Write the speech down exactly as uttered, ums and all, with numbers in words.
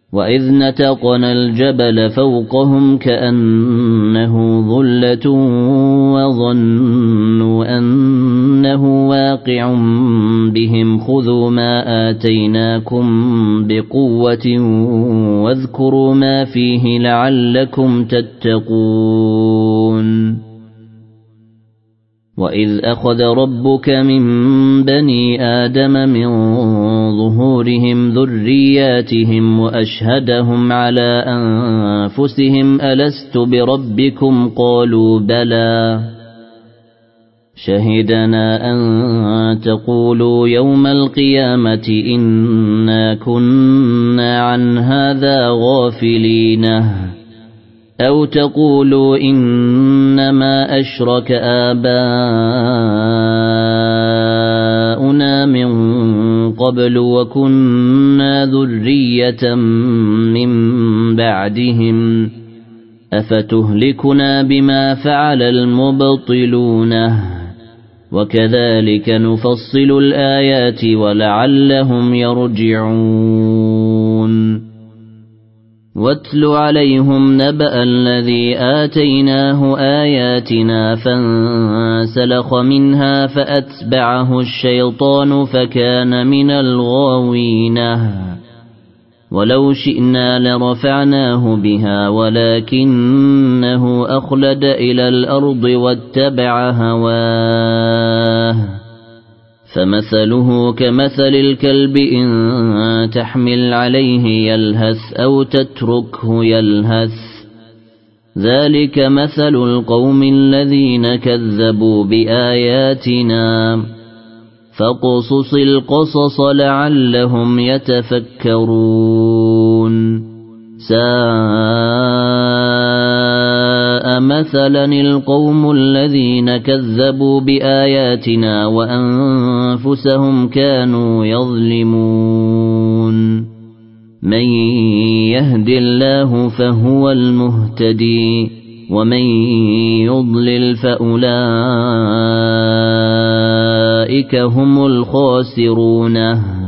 وإذ نتقنا الجبل فوقهم كأنه ظلة وظنوا أنه واقع بهم خذوا ما آتيناكم بقوة واذكروا ما فيه لعلكم تتقون وإذ أخذ ربك من بني آدم من ظهورهم ذرياتهم وأشهدهم على أنفسهم ألست بربكم قالوا بلى شهدنا أن تقولوا يوم القيامة إنا كنا عن هذا غافلين أو تقولوا إنما أشرك آباؤنا من قبل وكنا ذرية من بعدهم أفتهلكنا بما فعل المبطلون وكذلك نفصل الآيات ولعلهم يرجعون واتل عليهم نبأ الذي آتيناه آياتنا فانسلخ منها فأتبعه الشيطان فكان من الغاوين ولو شئنا لرفعناه بها ولكنه أخلد إلى الأرض واتبع هواه فمثله كمثل الكلب إن تحمل عليه يلهث أو تتركه يلهث ذلك مثل القوم الذين كذبوا بآياتنا فاقصص القصص لعلهم يتفكرون ساء مثلا القوم الذين كذبوا بآياتنا وأنفسهم كانوا يظلمون من يهد الله فهو المهتدي ومن يضلل فأولئك هم الخاسرون